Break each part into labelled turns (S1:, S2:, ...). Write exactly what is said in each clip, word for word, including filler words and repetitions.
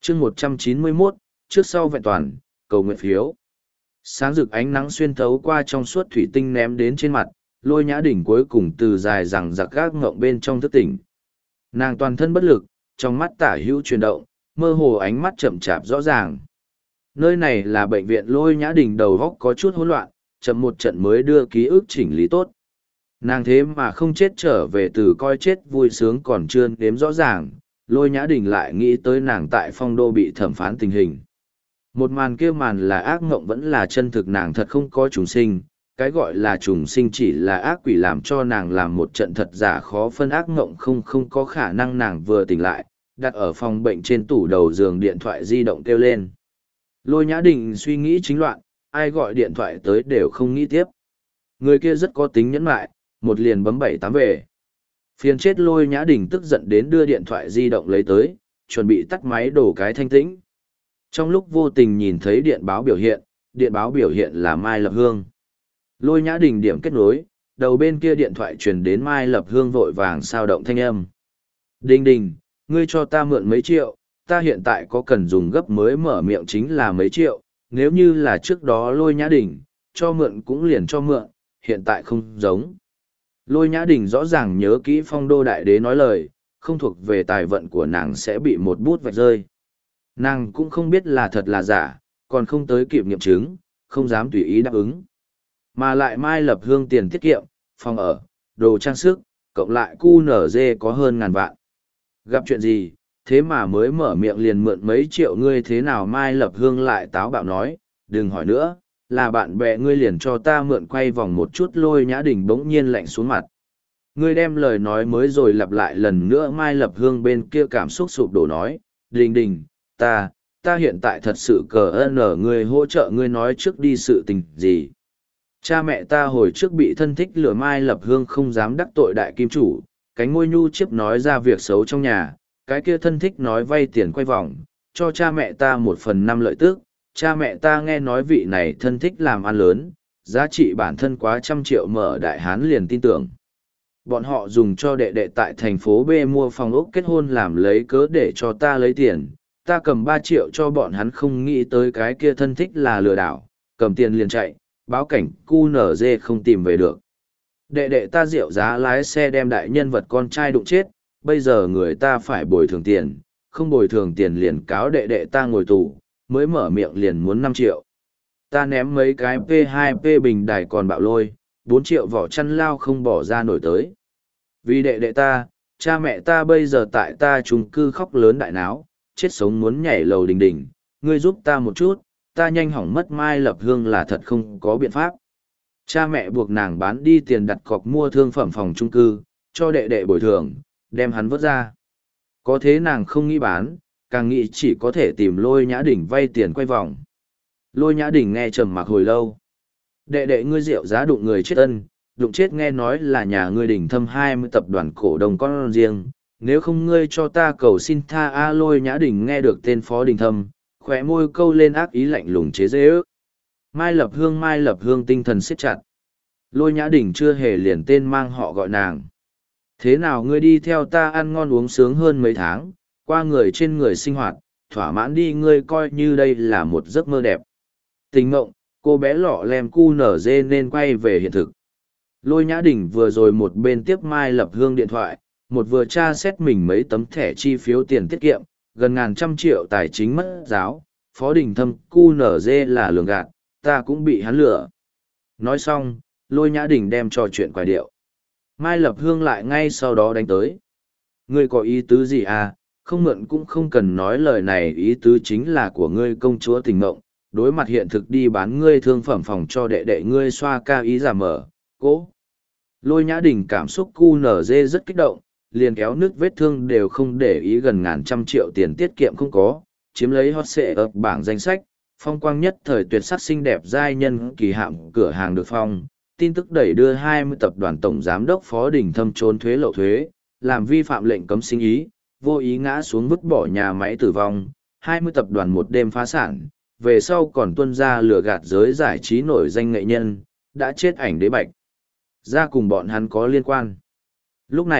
S1: chương một trăm chín mươi mốt, trước sau vẹn toàn, cầu nguyện phiếu. Sáng rực ánh nắng xuyên thấu qua trong suốt thủy tinh ném đến trên mặt, Lôi Nhã Đình cuối cùng từ dài rằng giặc gác ngộng bên trong thức tỉnh. Nàng toàn thân bất lực, trong mắt tả hữu chuyển động, mơ hồ ánh mắt chậm chạp rõ ràng. Nơi này là bệnh viện. Lôi Nhã Đình đầu góc có chút hỗn loạn, chậm một trận mới đưa ký ức chỉnh lý tốt. Nàng thế mà không chết trở về từ coi chết vui sướng còn chưa đếm rõ ràng, Lôi Nhã Đình lại nghĩ tới nàng tại Phong Đô bị thẩm phán tình hình. Một màn kia màn là ác mộng vẫn là chân thực, nàng thật không có trùng sinh, cái gọi là trùng sinh chỉ là ác quỷ làm cho nàng làm một trận thật giả khó phân. Ác mộng không không có khả năng. Nàng vừa tỉnh lại, đặt ở phòng bệnh trên tủ đầu giường, điện thoại di động kêu lên. Lôi Nhã Đình suy nghĩ chính loạn, ai gọi điện thoại tới đều không nghĩ tiếp. Người kia rất có tính nhẫn nại, một liền bấm bảy tám về. Phiền chết. Lôi Nhã Đình tức giận đến đưa điện thoại di động lấy tới, chuẩn bị tắt máy đổ cái thanh tĩnh. Trong lúc vô tình nhìn thấy điện báo biểu hiện, điện báo biểu hiện là Mai Lập Hương. Lôi Nhã Đình điểm kết nối, đầu bên kia điện thoại truyền đến Mai Lập Hương vội vàng sao động thanh âm. Đình Đình, ngươi cho ta mượn mấy triệu, ta hiện tại có cần dùng gấp. Mới mở miệng chính là mấy triệu, nếu như là trước đó Lôi Nhã Đình, cho mượn cũng liền cho mượn, hiện tại không giống. Lôi Nhã Đình rõ ràng nhớ kỹ Phong Đô đại đế nói lời, không thuộc về tài vận của nàng sẽ bị một bút vạch rơi. Nàng cũng không biết là thật là giả, còn không tới kịp nghiệm chứng, không dám tùy ý đáp ứng. Mà lại Mai Lập Hương tiền tiết kiệm, phòng ở, đồ trang sức, cộng lại cu nở dê có hơn ngàn vạn. Gặp chuyện gì, thế mà mới mở miệng liền mượn mấy triệu. Ngươi thế nào? Mai Lập Hương lại táo bạo nói, đừng hỏi nữa, là bạn bè ngươi liền cho ta mượn quay vòng một chút. Lôi Nhã Đình bỗng nhiên lạnh xuống mặt. Ngươi đem lời nói mới rồi lặp lại lần nữa. Mai Lập Hương bên kia cảm xúc sụp đổ nói, Đình Đình, ta, ta hiện tại thật sự cờ ơn ở ngươi hỗ trợ. Ngươi nói trước đi, sự tình gì? Cha mẹ ta hồi trước bị thân thích lừa. Mai Lập Hương không dám đắc tội đại kim chủ, cánh môi nhu chiếp nói ra việc xấu trong nhà. Cái kia thân thích nói vay tiền quay vòng, cho cha mẹ ta một phần năm lợi tức. Cha mẹ ta nghe nói vị này thân thích làm ăn lớn, giá trị bản thân quá trăm triệu, mở đại hán liền tin tưởng. Bọn họ dùng cho đệ đệ tại thành phố B mua phòng ốc kết hôn làm lấy cớ để cho ta lấy tiền. Ta cầm ba triệu cho bọn hắn, không nghĩ tới cái kia thân thích là lừa đảo, cầm tiền liền chạy, báo cảnh cu nở dê không tìm về được. Đệ đệ ta rượu giá lái xe đem đại nhân vật con trai đụng chết, bây giờ người ta phải bồi thường tiền, không bồi thường tiền liền cáo đệ đệ ta ngồi tù, mới mở miệng liền muốn năm triệu. Ta ném mấy cái P hai P bình đài còn bạo lôi, bốn triệu vỏ chăn lao không bỏ ra nổi tới. Vì đệ đệ ta, cha mẹ ta bây giờ tại ta chung cư khóc lớn đại náo, chết sống muốn nhảy lầu Đình Đình, ngươi giúp ta một chút, ta nhanh hỏng mất. Mai Lập Hương là thật không có biện pháp. Cha mẹ buộc nàng bán đi tiền đặt cọc mua thương phẩm phòng chung cư, cho đệ đệ bồi thường, đem hắn vớt ra. Có thế nàng không nghĩ bán, càng nghĩ chỉ có thể tìm Lôi Nhã Đình vay tiền quay vòng. Lôi Nhã Đình nghe trầm mặc hồi lâu. Đệ đệ ngươi rượu giá đụng người chết ân, đụng chết nghe nói là nhà ngươi Đình Thâm hai mươi tập đoàn cổ đông con riêng, nếu không ngươi cho ta cầu xin tha a. Lôi Nhã Đình nghe được tên Phó Đình Thâm, khóe môi câu lên ác ý lạnh lùng chế giễu ước. Mai Lập Hương, Mai Lập Hương tinh thần siết chặt. Lôi Nhã Đình chưa hề liền tên mang họ gọi nàng. Thế nào ngươi đi theo ta ăn ngon uống sướng hơn mấy tháng, qua người trên người sinh hoạt, thỏa mãn đi, ngươi coi như đây là một giấc mơ đẹp. Tình mộng, cô bé lọ lem cu nở dê nên quay về hiện thực. Lôi Nhã Đình vừa rồi một bên tiếp Mai Lập Hương điện thoại, một vừa tra xét mình mấy tấm thẻ chi phiếu tiền tiết kiệm, gần ngàn trăm triệu tài chính mất giáo, Phó Đình Thâm cu nở dê là lường gạt, ta cũng bị hắn lừa. Nói xong, Lôi Nhã Đình đem trò chuyện quài điệu. Mai Lập Hương lại ngay sau đó đánh tới. Ngươi có ý tứ gì à, không mượn cũng không cần nói lời này, ý tứ chính là của ngươi công chúa Tình Mộng, đối mặt hiện thực đi bán ngươi thương phẩm phòng cho đệ đệ ngươi xoa ca ý giả mở, cố. Lôi Nhã Đình cảm xúc cu nở dê rất kích động, liền kéo nước vết thương đều không để ý, gần ngàn trăm triệu tiền tiết kiệm không có, chiếm lấy hot xệ ập bảng danh sách, phong quang nhất thời tuyệt sắc xinh đẹp giai nhân kỳ hạm cửa hàng được phong. Tin tức đẩy đưa hai mươi tập đoàn tổng giám đốc Phó Đình Thâm trốn thuế lậu thuế, làm vi phạm lệnh cấm sinh ý, vô ý ngã xuống vứt bỏ nhà máy tử vong, hai mươi tập đoàn một đêm phá sản, về sau còn tuân ra lừa gạt giới giải trí nổi danh nghệ nhân, đã chết ảnh đế bạch. Ra cùng bọn hắn có liên quan. Lúc này,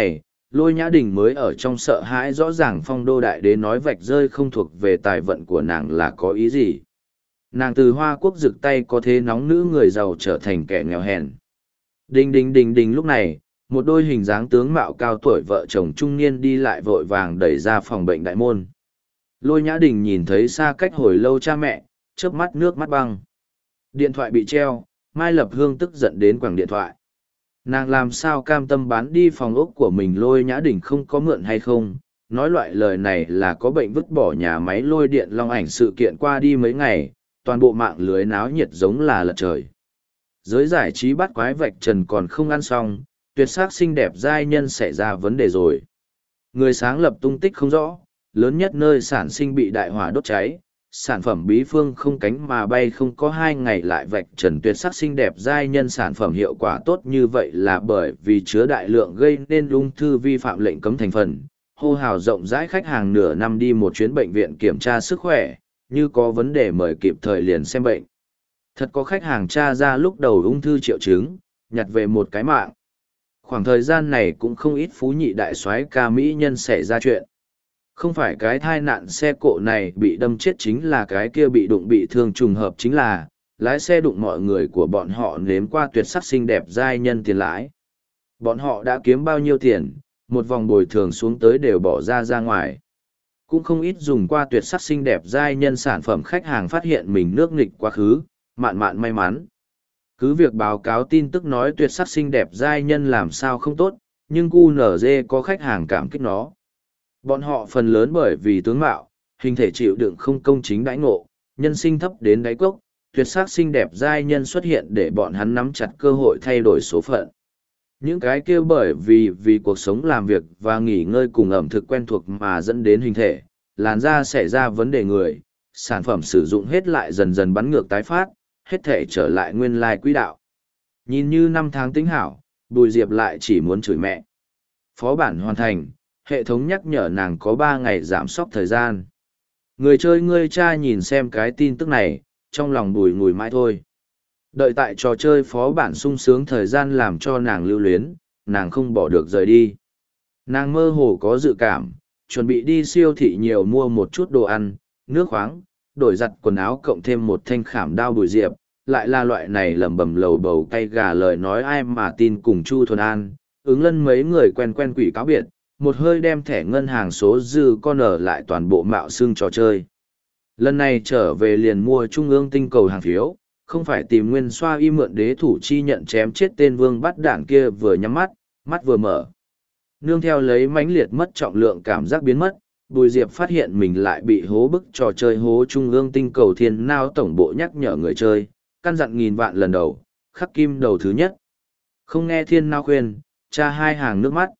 S1: Lôi Nhã Đình mới ở trong sợ hãi rõ ràng phong đô đại đế nói vạch rơi không thuộc về tài vận của nàng là có ý gì. Nàng từ Hoa Quốc rực tay có thế nóng nữ người giàu trở thành kẻ nghèo hèn. Đình đình đình đình lúc này, một đôi hình dáng tướng mạo cao tuổi vợ chồng trung niên đi lại vội vàng đẩy ra phòng bệnh đại môn. Lôi Nhã Đình nhìn thấy xa cách hồi lâu cha mẹ, chớp mắt nước mắt băng. Điện thoại bị treo, Mai Lập Hương tức giận đến quẳng điện thoại. Nàng làm sao cam tâm bán đi phòng ốc của mình. Lôi Nhã Đình không có mượn hay không, nói loại lời này là có bệnh vứt bỏ nhà máy lôi điện long ảnh. Sự kiện qua đi mấy ngày, toàn bộ mạng lưới náo nhiệt giống là lật trời. Giới giải trí bắt quái vạch trần còn không ăn xong, tuyệt sắc xinh đẹp giai nhân xảy ra vấn đề rồi. Người sáng lập tung tích không rõ, lớn nhất nơi sản sinh bị đại hỏa đốt cháy, sản phẩm bí phương không cánh mà bay không có hai ngày lại vạch trần tuyệt sắc xinh đẹp giai nhân. Sản phẩm hiệu quả tốt như vậy là bởi vì chứa đại lượng gây nên ung thư vi phạm lệnh cấm thành phần. Hô hào rộng rãi, khách hàng nửa năm đi một chuyến bệnh viện kiểm tra sức khỏe, như có vấn đề mời kịp thời liền xem bệnh. Thật có khách hàng tra ra lúc đầu ung thư triệu chứng, nhặt về một cái mạng. Khoảng thời gian này cũng không ít phú nhị đại soái ca mỹ nhân xảy ra chuyện. Không phải cái thai nạn xe cộ này bị đâm chết chính là cái kia bị đụng bị thương, trùng hợp chính là lái xe đụng mọi người của bọn họ nếm qua tuyệt sắc xinh đẹp giai nhân tiền lãi. Bọn họ đã kiếm bao nhiêu tiền, một vòng bồi thường xuống tới đều bỏ ra ra ngoài. Cũng không ít dùng qua tuyệt sắc xinh đẹp giai nhân sản phẩm khách hàng phát hiện mình nước nghịch quá khứ, mạn mạn may mắn. Cứ việc báo cáo tin tức nói tuyệt sắc xinh đẹp giai nhân làm sao không tốt, nhưng cu nở dê có khách hàng cảm kích nó. Bọn họ phần lớn bởi vì tướng mạo, hình thể chịu đựng không công chính đãi ngộ, nhân sinh thấp đến đáy cốc, tuyệt sắc xinh đẹp giai nhân xuất hiện để bọn hắn nắm chặt cơ hội thay đổi số phận. Những cái kia bởi vì vì cuộc sống làm việc và nghỉ ngơi cùng ẩm thực quen thuộc mà dẫn đến hình thể, làn da xảy ra vấn đề người, sản phẩm sử dụng hết lại dần dần bắn ngược tái phát, hết thể trở lại nguyên lai quỹ đạo. Nhìn như năm tháng tính hảo, Bùi Diệp lại chỉ muốn chửi mẹ. Phó bản hoàn thành, hệ thống nhắc nhở nàng có ba ngày giảm sốc thời gian. Người chơi ngươi cha nhìn xem cái tin tức này, trong lòng bùi ngùi mãi thôi. Đợi tại trò chơi phó bản sung sướng thời gian làm cho nàng lưu luyến, nàng không bỏ được rời đi. Nàng mơ hồ có dự cảm, chuẩn bị đi siêu thị nhiều mua một chút đồ ăn, nước khoáng, đổi giặt quần áo cộng thêm một thanh khảm đao. Bùi Diệp, lại là loại này lầm bầm lầu bầu cay gà lời nói ai mà tin. Cùng Chu Thuần An, ứng lân mấy người quen quen quỷ cáo biệt, một hơi đem thẻ ngân hàng số dư con ở lại toàn bộ mạo xương trò chơi. Lần này trở về liền mua trung ương tinh cầu hàng phiếu, không phải tìm nguyên xoa y mượn đế thủ chi nhận chém chết tên vương bắt đảng kia. Vừa nhắm mắt, mắt vừa mở. Nương theo lấy mãnh liệt mất trọng lượng cảm giác biến mất, Bùi Diệp phát hiện mình lại bị hố bức trò chơi hố trung ương tinh cầu thiên nao tổng bộ nhắc nhở người chơi, căn dặn nghìn vạn lần đầu, khắc kim đầu thứ nhất. Không nghe thiên nao khuyên, tra hai hàng nước mắt.